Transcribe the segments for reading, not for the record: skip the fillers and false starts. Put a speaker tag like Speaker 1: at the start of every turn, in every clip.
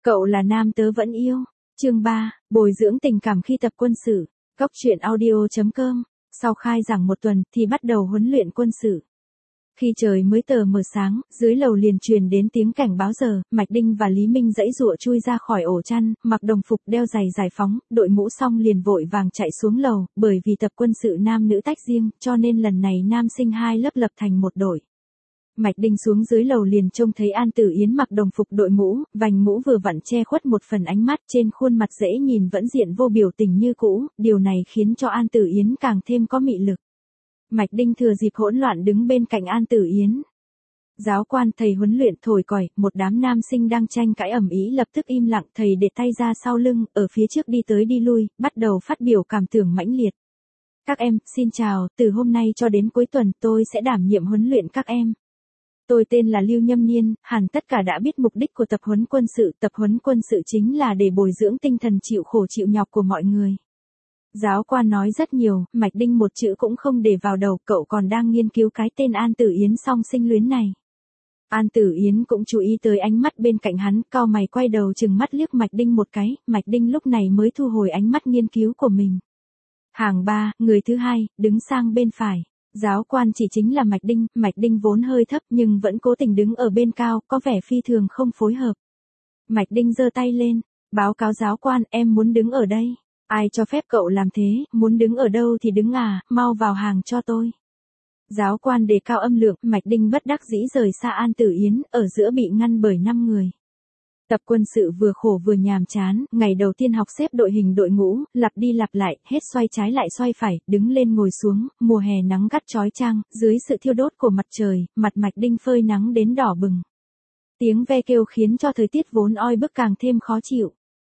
Speaker 1: Cậu là nam tớ vẫn yêu. Chương 3, bồi dưỡng tình cảm khi tập quân sự. Góc truyện audio.com. Sau khai giảng một tuần thì bắt đầu huấn luyện quân sự. Khi trời mới tờ mờ sáng, dưới lầu liền truyền đến tiếng cảnh báo giờ, Mạch Đinh và Lý Minh giãy giụa chui ra khỏi ổ chăn, mặc đồng phục đeo giày giải phóng, đội mũ xong liền vội vàng chạy xuống lầu, bởi vì tập quân sự nam nữ tách riêng, cho nên lần này nam sinh hai lớp lập thành một đội. Mạch Đinh xuống dưới lầu liền trông thấy An Tử Yến mặc đồng phục đội mũ, vành mũ vừa vặn che khuất một phần ánh mắt, trên khuôn mặt dễ nhìn vẫn diện vô biểu tình như cũ, điều này khiến cho An Tử Yến càng thêm có mị lực. Mạch Đinh thừa dịp hỗn loạn đứng bên cạnh An Tử Yến. Giáo quan thầy huấn luyện thổi còi, một đám nam sinh đang tranh cãi ầm ĩ lập tức im lặng, thầy để tay ra sau lưng, ở phía trước đi tới đi lui, bắt đầu phát biểu cảm tưởng mãnh liệt. Các em, xin chào, từ hôm nay cho đến cuối tuần tôi sẽ đảm nhiệm huấn luyện các em. Tôi tên là Lưu Nhâm Niên, hẳn tất cả đã biết mục đích của tập huấn quân sự. Tập huấn quân sự chính là để bồi dưỡng tinh thần chịu khổ chịu nhọc của mọi người. Giáo quan nói rất nhiều, Mạch Đinh một chữ cũng không để vào đầu, cậu còn đang nghiên cứu cái tên An Tử Yến song sinh luyến này. An Tử Yến cũng chú ý tới ánh mắt bên cạnh hắn, cau mày quay đầu chừng mắt liếc Mạch Đinh một cái, Mạch Đinh lúc này mới thu hồi ánh mắt nghiên cứu của mình. Hàng 3, người thứ hai, đứng sang bên phải. Giáo quan chỉ chính là Mạch Đinh vốn hơi thấp nhưng vẫn cố tình đứng ở bên cao, có vẻ phi thường không phối hợp. Mạch Đinh giơ tay lên, báo cáo giáo quan, em muốn đứng ở đây. Ai cho phép cậu làm thế, muốn đứng ở đâu thì đứng à, mau vào hàng cho tôi. Giáo quan đề cao âm lượng, Mạch Đinh bất đắc dĩ rời xa An Tử Yến, ở giữa bị ngăn bởi 5 người. Tập quân sự vừa khổ vừa nhàm chán, ngày đầu tiên học xếp đội hình đội ngũ, lặp đi lặp lại, hết xoay trái lại xoay phải, đứng lên ngồi xuống, mùa hè nắng gắt chói chang, dưới sự thiêu đốt của mặt trời, mặt Mạch Đinh phơi nắng đến đỏ bừng. Tiếng ve kêu khiến cho thời tiết vốn oi bức càng thêm khó chịu.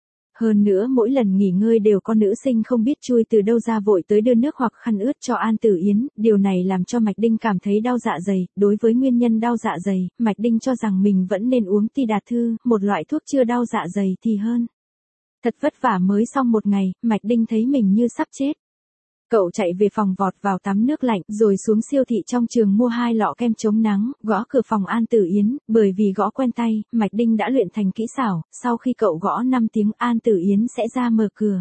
Speaker 1: Hơn nữa mỗi lần nghỉ ngơi đều có nữ sinh không biết chui từ đâu ra vội tới đưa nước hoặc khăn ướt cho An Tử Yến, điều này làm cho Mạch Đinh cảm thấy đau dạ dày, đối với nguyên nhân đau dạ dày, Mạch Đinh cho rằng mình vẫn nên uống Ti Đà Thư, một loại thuốc chữa đau dạ dày thì hơn. Thật vất vả mới xong một ngày, Mạch Đinh thấy mình như sắp chết. Cậu chạy về phòng vọt vào tắm nước lạnh, rồi xuống siêu thị trong trường mua 2 lọ kem chống nắng, gõ cửa phòng An Tử Yến, bởi vì gõ quen tay, Mạch Đinh đã luyện thành kỹ xảo, sau khi cậu gõ 5 tiếng An Tử Yến sẽ ra mở cửa.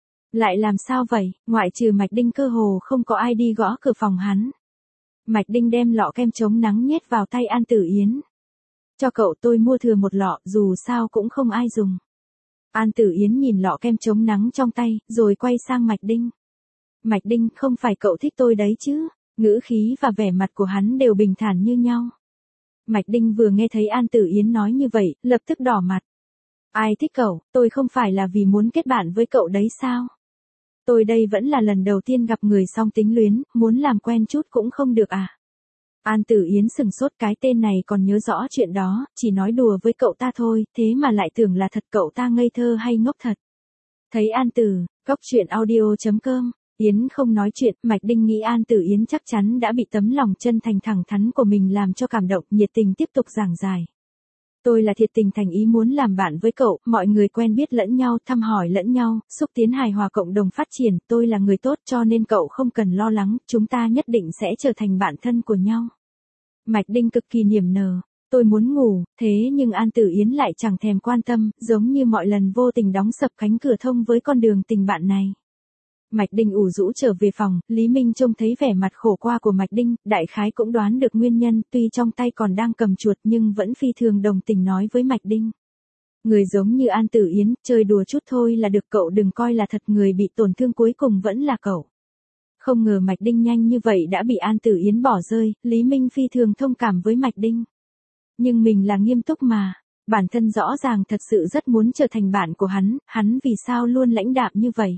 Speaker 1: Lại làm sao vậy, ngoại trừ Mạch Đinh cơ hồ không có ai đi gõ cửa phòng hắn. Mạch Đinh đem lọ kem chống nắng nhét vào tay An Tử Yến. Cho cậu, tôi mua thừa một lọ, dù sao cũng không ai dùng. An Tử Yến nhìn lọ kem chống nắng trong tay, rồi quay sang Mạch Đinh. Mạch Đinh, không phải cậu thích tôi đấy chứ? Ngữ khí và vẻ mặt của hắn đều bình thản như nhau. Mạch Đinh vừa nghe thấy An Tử Yến nói như vậy, lập tức đỏ mặt. Ai thích cậu, tôi không phải là vì muốn kết bạn với cậu đấy sao? Tôi đây vẫn là lần đầu tiên gặp người song tính luyến, muốn làm quen chút cũng không được à? An Tử Yến sừng sốt, cái tên này còn nhớ rõ chuyện đó, chỉ nói đùa với cậu ta thôi, thế mà lại tưởng là thật, cậu ta ngây thơ hay ngốc thật. Thấy An Tử, góc truyện audio.com. Yến không nói chuyện, Mạch Đinh nghĩ An Tử Yến chắc chắn đã bị tấm lòng chân thành thẳng thắn của mình làm cho cảm động, nhiệt tình tiếp tục giảng giải. Tôi là thiệt tình thành ý muốn làm bạn với cậu, mọi người quen biết lẫn nhau, thăm hỏi lẫn nhau, xúc tiến hài hòa cộng đồng phát triển, tôi là người tốt cho nên cậu không cần lo lắng, chúng ta nhất định sẽ trở thành bạn thân của nhau. Mạch Đinh cực kỳ niềm nở. Tôi muốn ngủ, thế nhưng An Tử Yến lại chẳng thèm quan tâm, giống như mọi lần vô tình đóng sập cánh cửa thông với con đường tình bạn này. Mạch Đinh ủ rũ trở về phòng, Lý Minh trông thấy vẻ mặt khổ qua của Mạch Đinh, đại khái cũng đoán được nguyên nhân, tuy trong tay còn đang cầm chuột nhưng vẫn phi thường đồng tình nói với Mạch Đinh. Người giống như An Tử Yến, chơi đùa chút thôi là được, cậu đừng coi là thật, người bị tổn thương cuối cùng vẫn là cậu. Không ngờ Mạch Đinh nhanh như vậy đã bị An Tử Yến bỏ rơi, Lý Minh phi thường thông cảm với Mạch Đinh. Nhưng mình là nghiêm túc mà, bản thân rõ ràng thật sự rất muốn trở thành bạn của hắn vì sao luôn lãnh đạm như vậy?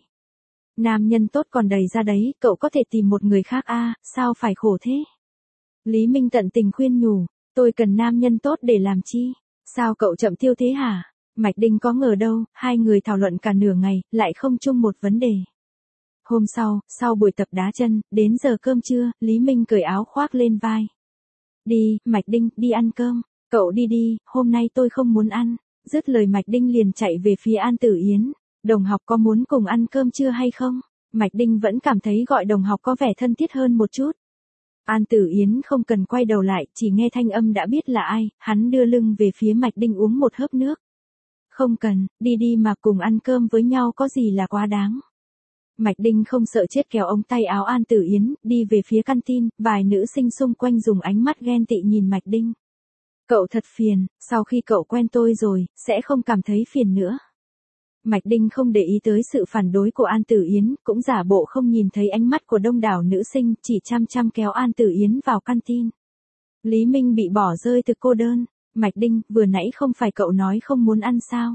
Speaker 1: Nam nhân tốt còn đầy ra đấy, cậu có thể tìm một người khác à, sao phải khổ thế? Lý Minh tận tình khuyên nhủ, tôi cần nam nhân tốt để làm chi? Sao cậu chậm tiêu thế hả? Mạch Đinh có ngờ đâu, hai người thảo luận cả nửa ngày, lại không chung một vấn đề. Hôm sau buổi tập đá chân, đến giờ cơm trưa, Lý Minh cởi áo khoác lên vai. Đi, Mạch Đinh, đi ăn cơm. Cậu đi đi, hôm nay tôi không muốn ăn. Dứt lời Mạch Đinh liền chạy về phía An Tử Yến. Đồng học có muốn cùng ăn cơm trưa hay không? Mạch Đinh vẫn cảm thấy gọi đồng học có vẻ thân thiết hơn một chút. An Tử Yến không cần quay đầu lại, chỉ nghe thanh âm đã biết là ai, hắn đưa lưng về phía Mạch Đinh uống một hớp nước. Không cần, đi đi mà cùng ăn cơm với nhau có gì là quá đáng. Mạch Đinh không sợ chết kéo ống tay áo An Tử Yến, đi về phía căn tin, vài nữ sinh xung quanh dùng ánh mắt ghen tị nhìn Mạch Đinh. Cậu thật phiền, sau khi cậu quen tôi rồi, sẽ không cảm thấy phiền nữa. Mạch Đinh không để ý tới sự phản đối của An Tử Yến, cũng giả bộ không nhìn thấy ánh mắt của đông đảo nữ sinh, chỉ chăm chăm kéo An Tử Yến vào căn tin. Lý Minh bị bỏ rơi từ cô đơn. Mạch Đinh, vừa nãy không phải cậu nói không muốn ăn sao?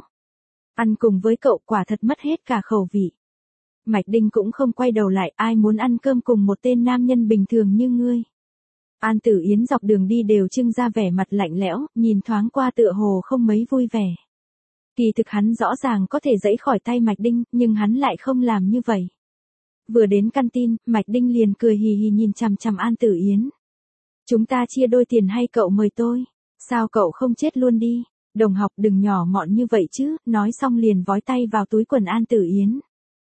Speaker 1: Ăn cùng với cậu quả thật mất hết cả khẩu vị. Mạch Đinh cũng không quay đầu lại, ai muốn ăn cơm cùng một tên nam nhân bình thường như ngươi. An Tử Yến dọc đường đi đều trưng ra vẻ mặt lạnh lẽo, nhìn thoáng qua tựa hồ không mấy vui vẻ. Kỳ thực hắn rõ ràng có thể giãy khỏi tay Mạch Đinh, nhưng hắn lại không làm như vậy. Vừa đến căn tin, Mạch Đinh liền cười hì hì nhìn chằm chằm An Tử Yến. Chúng ta chia đôi tiền hay cậu mời tôi? Sao cậu không chết luôn đi? Đồng học đừng nhỏ mọn như vậy chứ, nói xong liền vói tay vào túi quần An Tử Yến.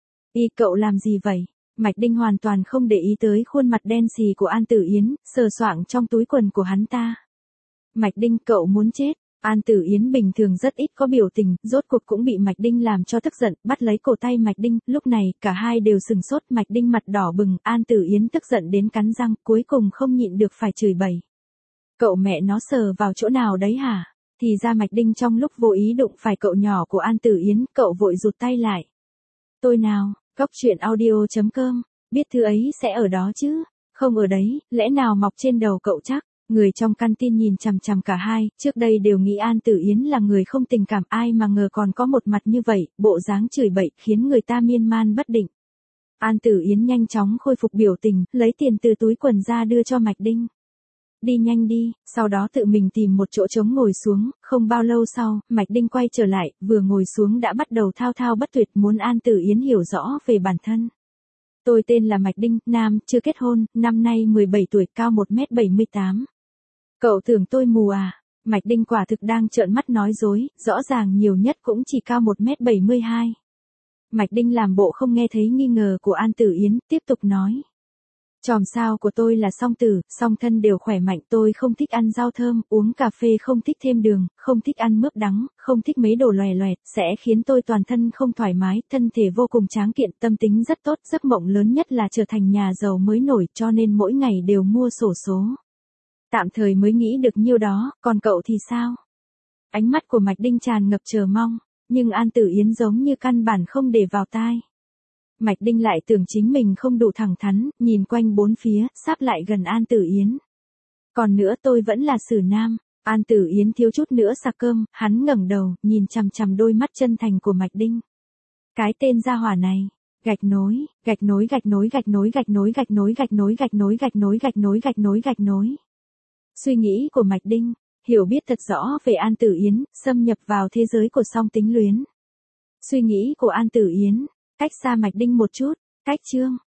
Speaker 1: Cậu làm gì vậy? Mạch Đinh hoàn toàn không để ý tới khuôn mặt đen xì của An Tử Yến, sờ soạng trong túi quần của hắn ta. Mạch Đinh, cậu muốn chết. An Tử Yến bình thường rất ít có biểu tình, rốt cuộc cũng bị Mạch Đinh làm cho tức giận, bắt lấy cổ tay Mạch Đinh, lúc này, cả hai đều sừng sốt, Mạch Đinh mặt đỏ bừng, An Tử Yến tức giận đến cắn răng, cuối cùng không nhịn được phải chửi bậy. Cậu mẹ nó sờ vào chỗ nào đấy hả? Thì ra Mạch Đinh trong lúc vô ý đụng phải cậu nhỏ của An Tử Yến, cậu vội rụt tay lại. Tôi nào, góc truyện audio.com, biết thứ ấy sẽ ở đó chứ, không ở đấy, lẽ nào mọc trên đầu cậu chắc? Người trong căn tin nhìn chằm chằm cả hai, trước đây đều nghĩ An Tử Yến là người không tình cảm, ai mà ngờ còn có một mặt như vậy, bộ dáng chửi bậy khiến người ta miên man bất định. An Tử Yến nhanh chóng khôi phục biểu tình, lấy tiền từ túi quần ra đưa cho Mạch Đinh. Đi nhanh đi, sau đó tự mình tìm một chỗ trống ngồi xuống, không bao lâu sau, Mạch Đinh quay trở lại, vừa ngồi xuống đã bắt đầu thao thao bất tuyệt muốn An Tử Yến hiểu rõ về bản thân. Tôi tên là Mạch Đinh, nam, chưa kết hôn, năm nay 17 tuổi, cao 1m78. Cậu tưởng tôi mù à? Mạch Đinh quả thực đang trợn mắt nói dối, rõ ràng nhiều nhất cũng chỉ cao 1m72. Mạch Đinh làm bộ không nghe thấy nghi ngờ của An Tử Yến, tiếp tục nói. Chòm sao của tôi là song tử, song thân đều khỏe mạnh, tôi không thích ăn rau thơm, uống cà phê không thích thêm đường, không thích ăn mướp đắng, không thích mấy đồ lòe loẹt, sẽ khiến tôi toàn thân không thoải mái, thân thể vô cùng tráng kiện, tâm tính rất tốt, giấc mộng lớn nhất là trở thành nhà giàu mới nổi, cho nên mỗi ngày đều mua xổ số. Tạm thời mới nghĩ được nhiêu đó, còn cậu thì sao? Ánh mắt của Mạch Đinh tràn ngập chờ mong, nhưng An Tử Yến giống như căn bản không để vào tai. Mạch Đinh lại tưởng chính mình không đủ thẳng thắn, nhìn quanh bốn phía, sắp lại gần An Tử Yến. Còn nữa tôi vẫn là xử nam. An Tử Yến thiếu chút nữa sặc cơm, hắn ngẩng đầu, nhìn chằm chằm đôi mắt chân thành của Mạch Đinh. Cái tên gia hỏa này, gạch nối, gạch nối, gạch nối, gạch nối, gạch nối, gạch nối, gạch nối, gạch nối, gạch nối, gạch nối, gạch nối, gạch nối. Suy nghĩ của Mạch Đinh, hiểu biết thật rõ về An Tử Yến, xâm nhập vào thế giới của song tính luyến. Suy nghĩ của An Tử Yến, cách xa Mạch Đinh một chút, cách chương.